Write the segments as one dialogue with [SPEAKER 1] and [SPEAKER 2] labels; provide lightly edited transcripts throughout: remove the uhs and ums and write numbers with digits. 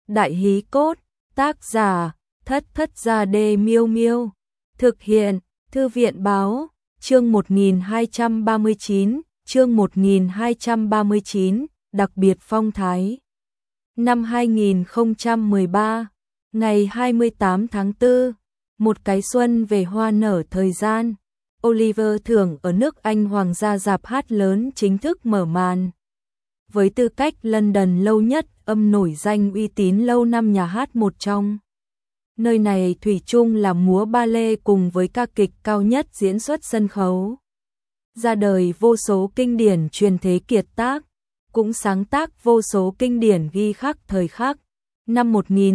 [SPEAKER 1] Đại hí cốt, tác giả, Thất Thất Gia Đê Miêu Miêu. Thực hiện, Thư viện Báo, chương 1239, chương 1239, đặc biệt phong thái. Năm 2013, ngày 28 tháng 4, một cái xuân về hoa nở thời gian, Oliver Thưởng ở nước Anh Hoàng gia rạp hát lớn chính thức mở màn. Với tư cách London lâu nhất, âm nổi danh uy tín lâu năm nhà hát một trong. Nơi này thủy chung là múa ba lê cùng với ca kịch cao nhất diễn xuất sân khấu. Ra đời vô số kinh điển truyền thế kiệt tác, cũng sáng tác vô số kinh điển ghi khắc thời khắc. Năm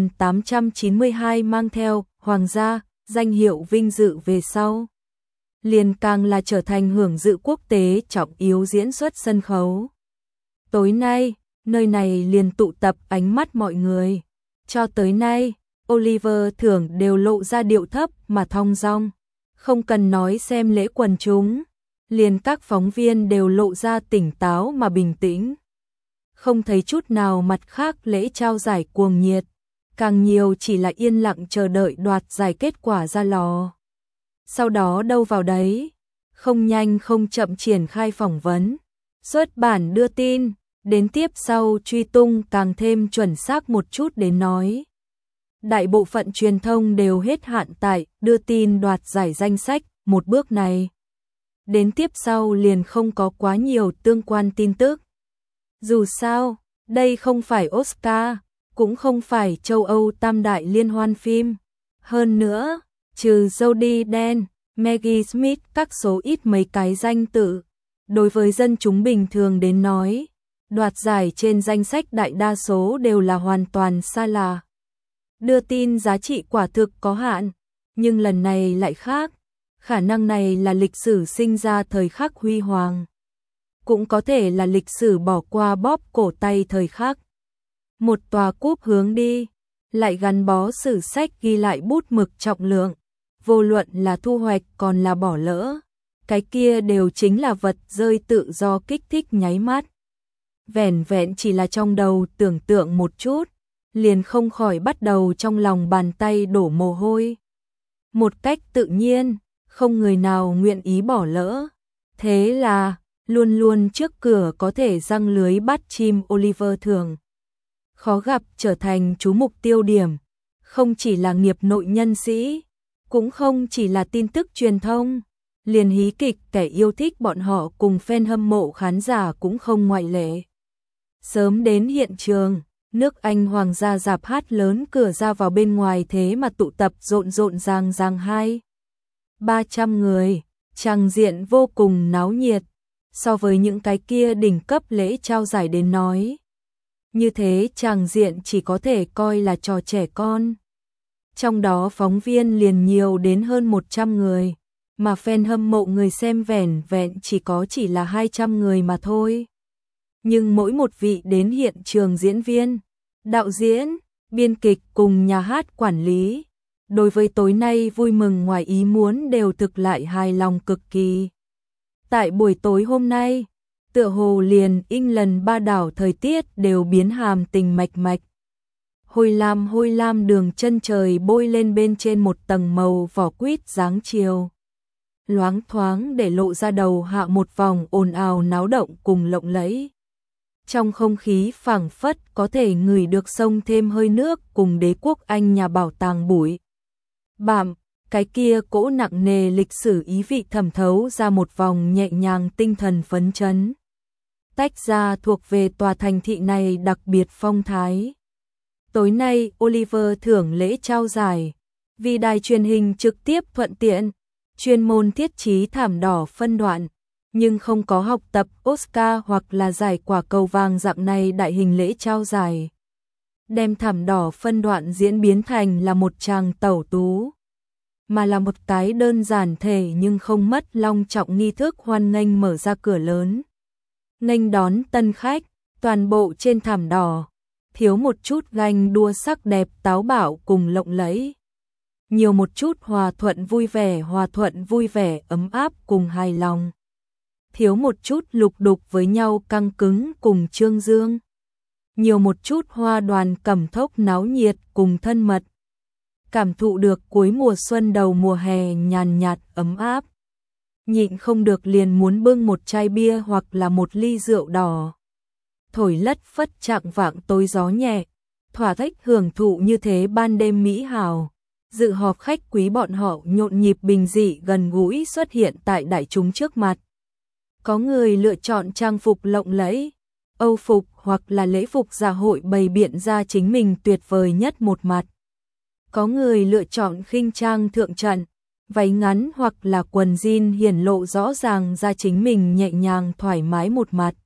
[SPEAKER 1] 1892 mang theo Hoàng gia, danh hiệu vinh dự về sau. Liền càng là trở thành hưởng dự quốc tế trọng yếu diễn xuất sân khấu. Tối nay, nơi này liền tụ tập ánh mắt mọi người. Cho tới nay, Oliver Thưởng đều lộ ra điệu thấp mà thong dong. Không cần nói xem lễ quần chúng, liền các phóng viên đều lộ ra tỉnh táo mà bình tĩnh. Không thấy chút nào mặt khác lễ trao giải cuồng nhiệt, càng nhiều chỉ là yên lặng chờ đợi đoạt giải kết quả ra lò. Sau đó đâu vào đấy, không nhanh không chậm triển khai phỏng vấn, xuất bản đưa tin, đến tiếp sau truy tung càng thêm chuẩn xác một chút đến nói. Đại bộ phận truyền thông đều hết hạn tại đưa tin đoạt giải danh sách, một bước này. Đến tiếp sau liền không có quá nhiều tương quan tin tức. Dù sao, đây không phải Oscar, cũng không phải châu Âu tam đại liên hoan phim. Hơn nữa, trừ Jodie Dench, Maggie Smith các số ít mấy cái danh tự. Đối với dân chúng bình thường đến nói, đoạt giải trên danh sách đại đa số đều là hoàn toàn xa lạ. Đưa tin giá trị quả thực có hạn, nhưng lần này lại khác. Khả năng này là lịch sử sinh ra thời khắc huy hoàng. Cũng có thể là lịch sử bỏ qua bóp cổ tay thời khắc. Một tòa cúp hướng đi, lại gắn bó sử sách ghi lại bút mực trọng lượng. Vô luận là thu hoạch còn là bỏ lỡ, cái kia đều chính là vật rơi tự do kích thích nháy mắt. Vẻn vẹn chỉ là trong đầu tưởng tượng một chút, liền không khỏi bắt đầu trong lòng bàn tay đổ mồ hôi. Một cách tự nhiên, không người nào nguyện ý bỏ lỡ. Thế là, luôn luôn trước cửa có thể giăng lưới bắt chim Oliver Thưởng. Khó gặp trở thành chú mục tiêu điểm, không chỉ là nghiệp nội nhân sĩ, cũng không chỉ là tin tức truyền thông, liền hí kịch kẻ yêu thích bọn họ cùng fan hâm mộ khán giả cũng không ngoại lệ. Sớm đến hiện trường, nước Anh Hoàng gia rạp hát lớn cửa ra vào bên ngoài thế mà tụ tập rộn rộn ràng 200-300 người, tràng diện vô cùng náo nhiệt, so với những cái kia đỉnh cấp lễ trao giải đến nói. Như thế tràng diện chỉ có thể coi là trò trẻ con. Trong đó phóng viên liền nhiều đến hơn 100 người, mà fan hâm mộ người xem vẻn vẹn chỉ là 200 người mà thôi. Nhưng mỗi một vị đến hiện trường diễn viên, đạo diễn, biên kịch cùng nhà hát quản lý, đối với tối nay vui mừng ngoài ý muốn đều thực lại hài lòng cực kỳ. Tại buổi tối hôm nay, tựa hồ liền England ba đảo thời tiết đều biến hàm tình mạch mạch. Hôi lam đường chân trời bôi lên bên trên một tầng màu vỏ quýt dáng chiều. Loáng thoáng để lộ ra đầu hạ một vòng ồn ào náo động cùng lộng lẫy. Trong không khí phảng phất có thể ngửi được sông thêm hơi nước cùng đế quốc Anh nhà bảo tàng bụi bặm, cái kia cỗ nặng nề lịch sử ý vị thẩm thấu ra một vòng nhẹ nhàng tinh thần phấn chấn. Tách ra thuộc về tòa thành thị này đặc biệt phong thái. Tối nay Oliver Thưởng lễ trao giải, vì đài truyền hình trực tiếp thuận tiện, chuyên môn thiết trí thảm đỏ phân đoạn, nhưng không có học tập Oscar hoặc là giải quả cầu vàng dạng này đại hình lễ trao giải. Đem thảm đỏ phân đoạn diễn biến thành là một tràng tẩu tú, mà là một cái đơn giản thể nhưng không mất long trọng nghi thức hoan nghênh mở ra cửa lớn. Nghênh đón tân khách, toàn bộ trên thảm đỏ, thiếu một chút ganh đua sắc đẹp táo bạo cùng lộng lẫy. Nhiều một chút hòa thuận vui vẻ ấm áp cùng hài lòng. Thiếu một chút lục đục với nhau căng cứng cùng trương dương. nhiều một chút hoa đoàn cẩm thốc náo nhiệt cùng thân mật. Cảm thụ được cuối mùa xuân đầu mùa hè nhàn nhạt ấm áp. Nhịn không được liền muốn bưng một chai bia hoặc là một ly rượu đỏ. Thổi lất phất chạng vạng tối gió nhẹ, thỏa thích hưởng thụ như thế ban đêm mỹ hào. Dự họp khách quý bọn họ nhộn nhịp bình dị gần gũi xuất hiện tại đại chúng trước mặt. Có người lựa chọn trang phục lộng lẫy, Âu phục hoặc là lễ phục dạ hội bày biện ra chính mình tuyệt vời nhất một mặt. Có người lựa chọn khinh trang thượng trận, váy ngắn hoặc là quần jean hiển lộ rõ ràng ra chính mình nhẹ nhàng thoải mái một mặt.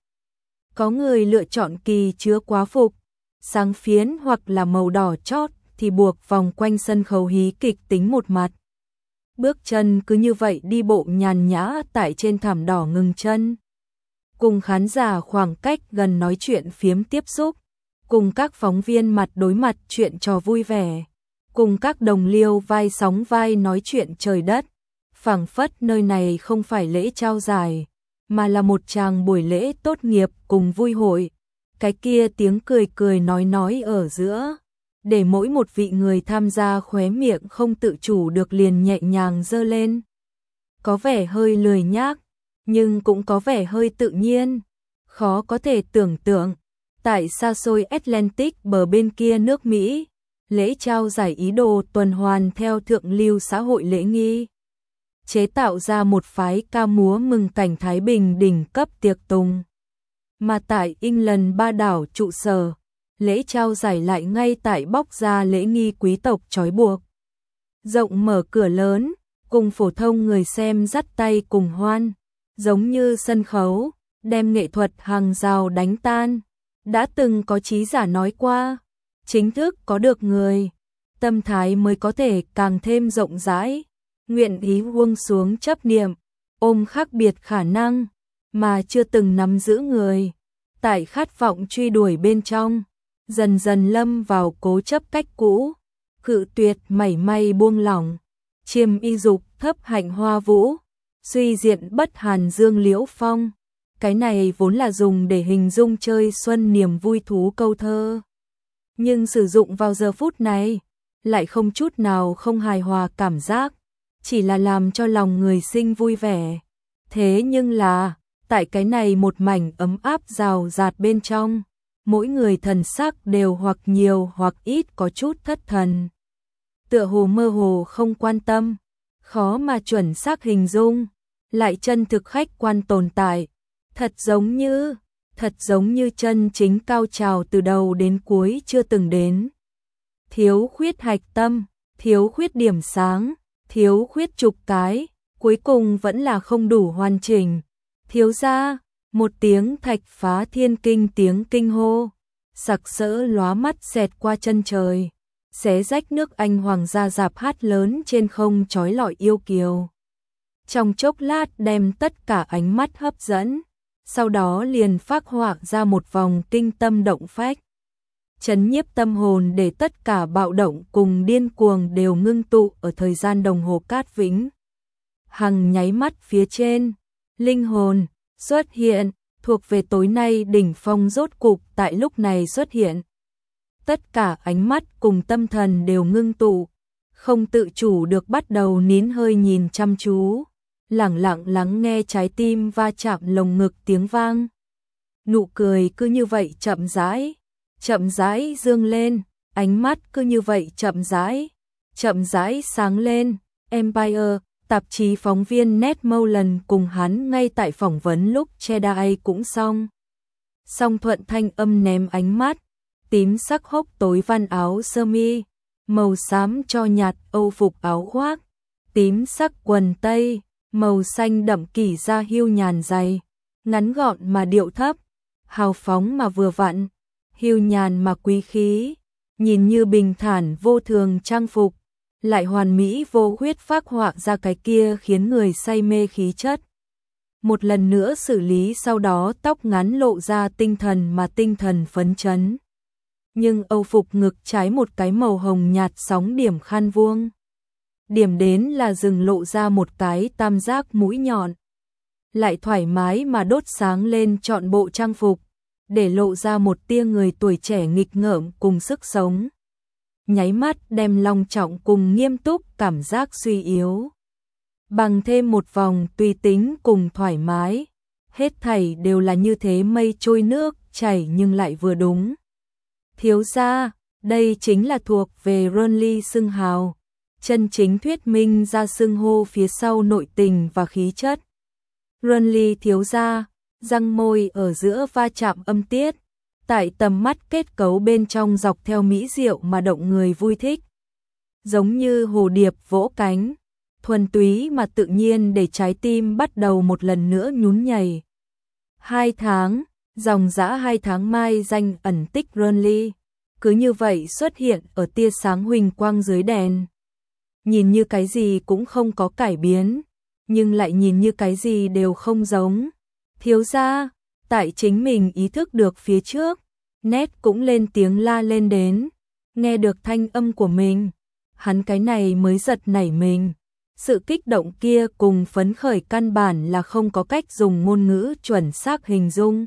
[SPEAKER 1] Có người lựa chọn kỳ chứa quá phục, sáng phiến hoặc là màu đỏ chót thì buộc vòng quanh sân khấu hí kịch tính một mặt. Bước chân cứ như vậy đi bộ nhàn nhã tại trên thảm đỏ ngừng chân. Cùng khán giả khoảng cách gần nói chuyện phiếm tiếp xúc, cùng các phóng viên mặt đối mặt chuyện trò vui vẻ, cùng các đồng liêu vai sóng vai nói chuyện trời đất. Phảng phất nơi này không phải lễ trao giải, mà là một tràng buổi lễ tốt nghiệp cùng vui hội. Cái kia tiếng cười cười nói ở giữa, để mỗi một vị người tham gia khóe miệng không tự chủ được liền nhẹ nhàng giơ lên. Có vẻ hơi lười nhác, nhưng cũng có vẻ hơi tự nhiên. Khó có thể tưởng tượng, tại xa xôi Atlantic bờ bên kia nước Mỹ, lễ trao giải ý đồ tuần hoàn theo thượng lưu xã hội lễ nghi. Chế tạo ra một phái ca múa mừng cảnh Thái Bình đỉnh cấp tiệc tùng. Mà tại England ba đảo trụ sở, lễ trao giải lại ngay tại bóc ra lễ nghi quý tộc trói buộc. Rộng mở cửa lớn, cùng phổ thông người xem dắt tay cùng hoan, giống như sân khấu, đem nghệ thuật hàng rào đánh tan. Đã từng có trí giả nói qua, chính thức có được người, tâm thái mới có thể càng thêm rộng rãi, nguyện ý buông xuống chấp niệm, ôm khác biệt khả năng, mà chưa từng nắm giữ người. Tại khát vọng truy đuổi bên trong, dần dần lâm vào cố chấp cách cũ, cự tuyệt mảy may buông lỏng, chiêm y dục thấp hạnh hoa vũ, suy diện bất hàn dương liễu phong. Cái này vốn là dùng để hình dung chơi xuân niềm vui thú câu thơ. Nhưng sử dụng vào giờ phút này, lại không chút nào không hài hòa cảm giác, chỉ là làm cho lòng người sinh vui vẻ. Thế nhưng là, tại cái này một mảnh ấm áp rào rạt bên trong, mỗi người thần sắc đều hoặc nhiều hoặc ít có chút thất thần. Tựa hồ mơ hồ không quan tâm, khó mà chuẩn xác hình dung, lại chân thực khách quan tồn tại. Thật giống như chân chính cao trào từ đầu đến cuối chưa từng đến. Thiếu khuyết hạch tâm, thiếu khuyết điểm sáng, thiếu khuyết trục cái, cuối cùng vẫn là không đủ hoàn chỉnh. Thiếu ra, một tiếng thạch phá thiên kinh tiếng kinh hô, sặc sỡ lóa mắt xẹt qua chân trời, xé rách nước Anh hoàng gia dạp hát lớn trên không trói lọi yêu kiều. Trong chốc lát đem tất cả ánh mắt hấp dẫn, sau đó liền phác họa ra một vòng kinh tâm động phách. Chấn nhiếp tâm hồn để tất cả bạo động cùng điên cuồng đều ngưng tụ ở thời gian đồng hồ cát vĩnh. Hằng nháy mắt phía trên, linh hồn xuất hiện, thuộc về tối nay đỉnh phong rốt cục tại lúc này xuất hiện. Tất cả ánh mắt cùng tâm thần đều ngưng tụ, không tự chủ được bắt đầu nín hơi nhìn chăm chú, lẳng lặng lắng nghe trái tim va chạm lồng ngực tiếng vang. Nụ cười cứ như vậy chậm rãi dương lên, ánh mắt cứ như vậy chậm rãi sáng lên. Empire, tạp chí phóng viên Ned Molan cùng hắn ngay tại phỏng vấn lúc Jedi cũng xong. Song thuận thanh âm ném ánh mắt, tím sắc hốc tối văn áo sơ mi, màu xám cho nhạt âu phục áo khoác, tím sắc quần tây, màu xanh đậm kỷ da hưu nhàn dày, ngắn gọn mà điệu thấp, hào phóng mà vừa vặn, hưu nhàn mà quý khí, nhìn như bình thản vô thường trang phục, lại hoàn mỹ vô khuyết phác họa ra cái kia khiến người say mê khí chất. Một lần nữa xử lý sau đó tóc ngắn lộ ra tinh thần phấn chấn. Nhưng âu phục ngực trái một cái màu hồng nhạt sóng điểm khăn vuông. Điểm đến là dừng lộ ra một cái tam giác mũi nhọn. Lại thoải mái mà đốt sáng lên trọn bộ trang phục. để lộ ra một tia người tuổi trẻ nghịch ngợm cùng sức sống. Nháy mắt đem long trọng cùng nghiêm túc cảm giác suy yếu. Bằng thêm một vòng tùy tính cùng thoải mái. Hết thảy đều là như thế mây trôi nước chảy nhưng lại vừa đúng. Thiếu gia, đây chính là thuộc về Renly xưng hào. Chân chính thuyết minh ra xưng hô phía sau nội tình và khí chất. Renly thiếu gia, răng môi ở giữa va chạm âm tiết. Tại tầm mắt kết cấu bên trong dọc theo mỹ diệu mà động người vui thích. Giống như hồ điệp vỗ cánh. Thuần túy mà tự nhiên để trái tim bắt đầu một lần nữa nhún nhảy. 2 tháng, dòng dã 2 tháng mai danh ẩn tích Renly. Cứ như vậy xuất hiện ở tia sáng huỳnh quang dưới đèn. Nhìn như cái gì cũng không có cải biến, nhưng lại nhìn như cái gì đều không giống. Thiếu gia, tại chính mình ý thức được phía trước, Ned cũng lên tiếng la lên đến, nghe được thanh âm của mình, hắn cái này mới giật nảy mình. Sự kích động kia cùng phấn khởi căn bản là không có cách dùng ngôn ngữ chuẩn xác hình dung.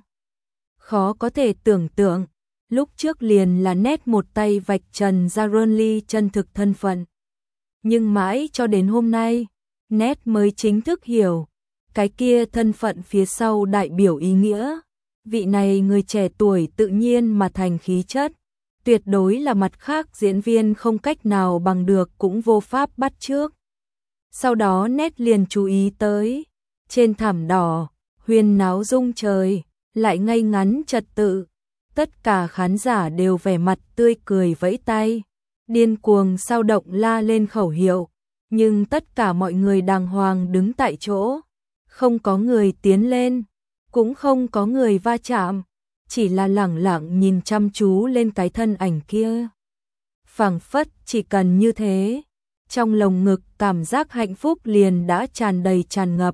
[SPEAKER 1] Khó có thể tưởng tượng, lúc trước liền là Ned một tay vạch trần ra Renly chân thực thân phận. Nhưng mãi cho đến hôm nay, Ned mới chính thức hiểu, cái kia thân phận phía sau đại biểu ý nghĩa. Vị này người trẻ tuổi tự nhiên mà thành khí chất, tuyệt đối là mặt khác diễn viên không cách nào bằng được cũng vô pháp bắt chước. Sau đó Ned liền chú ý tới, trên thảm đỏ, huyên náo rung trời, lại ngay ngắn trật tự. Tất cả khán giả đều vẻ mặt tươi cười vẫy tay, điên cuồng sao động la lên khẩu hiệu, nhưng tất cả mọi người đàng hoàng đứng tại chỗ, không có người tiến lên, cũng không có người va chạm, chỉ là lẳng lặng nhìn chăm chú lên cái thân ảnh kia. Phảng phất chỉ cần như thế, trong lồng ngực cảm giác hạnh phúc liền đã tràn đầy tràn ngập.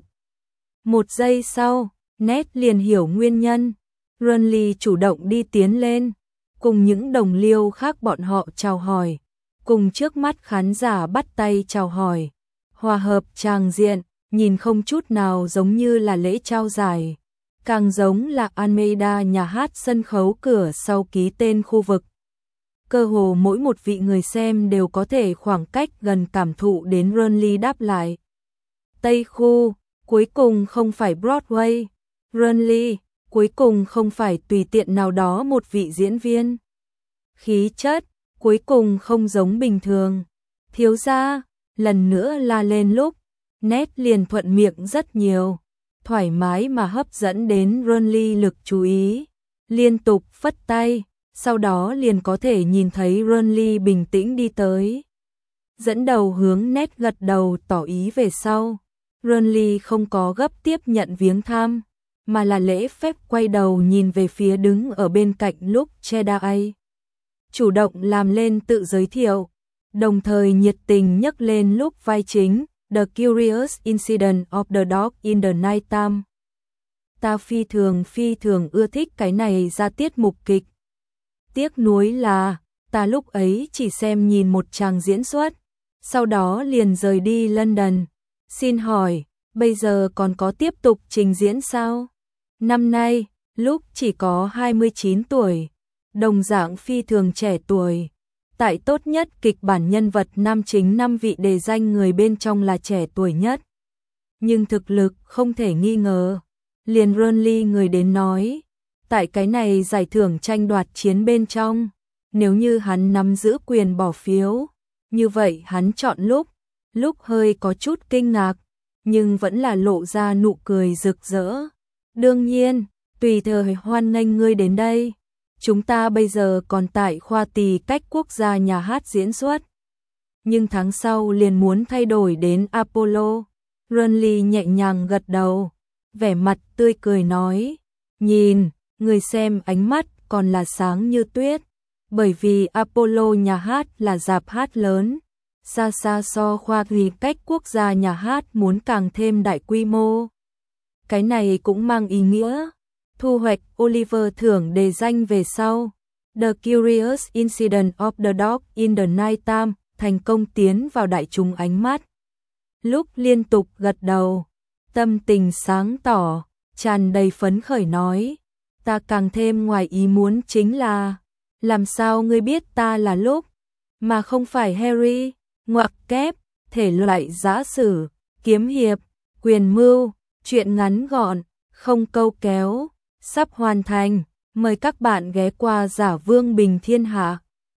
[SPEAKER 1] Một giây sau, Ned liền hiểu nguyên nhân. Renly chủ động đi tiến lên, cùng những đồng liêu khác bọn họ chào hỏi, cùng trước mắt khán giả bắt tay chào hỏi. Hòa hợp tràng diện, nhìn không chút nào giống như là lễ trao giải, càng giống là Almeida nhà hát sân khấu cửa sau ký tên khu vực. Cơ hồ mỗi một vị người xem đều có thể khoảng cách gần cảm thụ đến Renly đáp lại. Tây khu, cuối cùng không phải Broadway. Renly, cuối cùng không phải tùy tiện nào đó một vị diễn viên. Khí chất, cuối cùng không giống bình thường. Thiếu gia, lần nữa la lên lúc, Ned liền thuận miệng rất nhiều, thoải mái mà hấp dẫn đến Renly lực chú ý, liên tục phất tay, sau đó liền có thể nhìn thấy Renly bình tĩnh đi tới. Dẫn đầu hướng Ned gật đầu tỏ ý về sau. Renly không có gấp tiếp nhận viếng thăm, mà là lễ phép quay đầu nhìn về phía đứng ở bên cạnh Luke Cheddar. Chủ động làm lên tự giới thiệu, đồng thời nhiệt tình nhắc lên Luke vai chính, The Curious Incident of the Dog in the Night Time. Ta phi thường ưa thích cái này ra tiết mục kịch. Tiếc nuối là, ta lúc ấy chỉ xem nhìn một tràng diễn xuất, sau đó liền rời đi London. Xin hỏi, bây giờ còn có tiếp tục trình diễn sao? Năm nay, Luke chỉ có 29 tuổi, đồng dạng phi thường trẻ tuổi. Tại tốt nhất kịch bản nhân vật nam chính 5 vị đề danh người bên trong là trẻ tuổi nhất. Nhưng thực lực không thể nghi ngờ. Liền Renly người đến nói, tại cái này giải thưởng tranh đoạt chiến bên trong, nếu như hắn nắm giữ quyền bỏ phiếu, như vậy hắn chọn Luke hơi có chút kinh ngạc, nhưng vẫn là lộ ra nụ cười rực rỡ. Đương nhiên, tùy thời hoan nghênh ngươi đến đây. Chúng ta bây giờ còn tại khoa tỳ cách quốc gia nhà hát diễn xuất. Nhưng tháng sau liền muốn thay đổi đến Apollo. Renly nhẹ nhàng gật đầu, vẻ mặt tươi cười nói, nhìn, người xem ánh mắt còn là sáng như tuyết, bởi vì Apollo nhà hát là rạp hát lớn, xa xa so khoa tỳ cách quốc gia nhà hát muốn càng thêm đại quy mô. Cái này cũng mang ý nghĩa thu hoạch Oliver thưởng đề danh về sau. The Curious Incident of the Dog in the Night Time thành công tiến vào đại chúng ánh mắt. Lúc liên tục gật đầu, tâm tình sáng tỏ, tràn đầy phấn khởi nói, ta càng thêm ngoài ý muốn chính là, làm sao ngươi biết ta là Lúc, mà không phải Harry, ngoặc kép, thể loại giã sử, kiếm hiệp, quyền mưu, truyện ngắn gọn, không câu kéo, sắp hoàn thành, mời các bạn ghé qua Giả Vương Bình Thiên Hạ.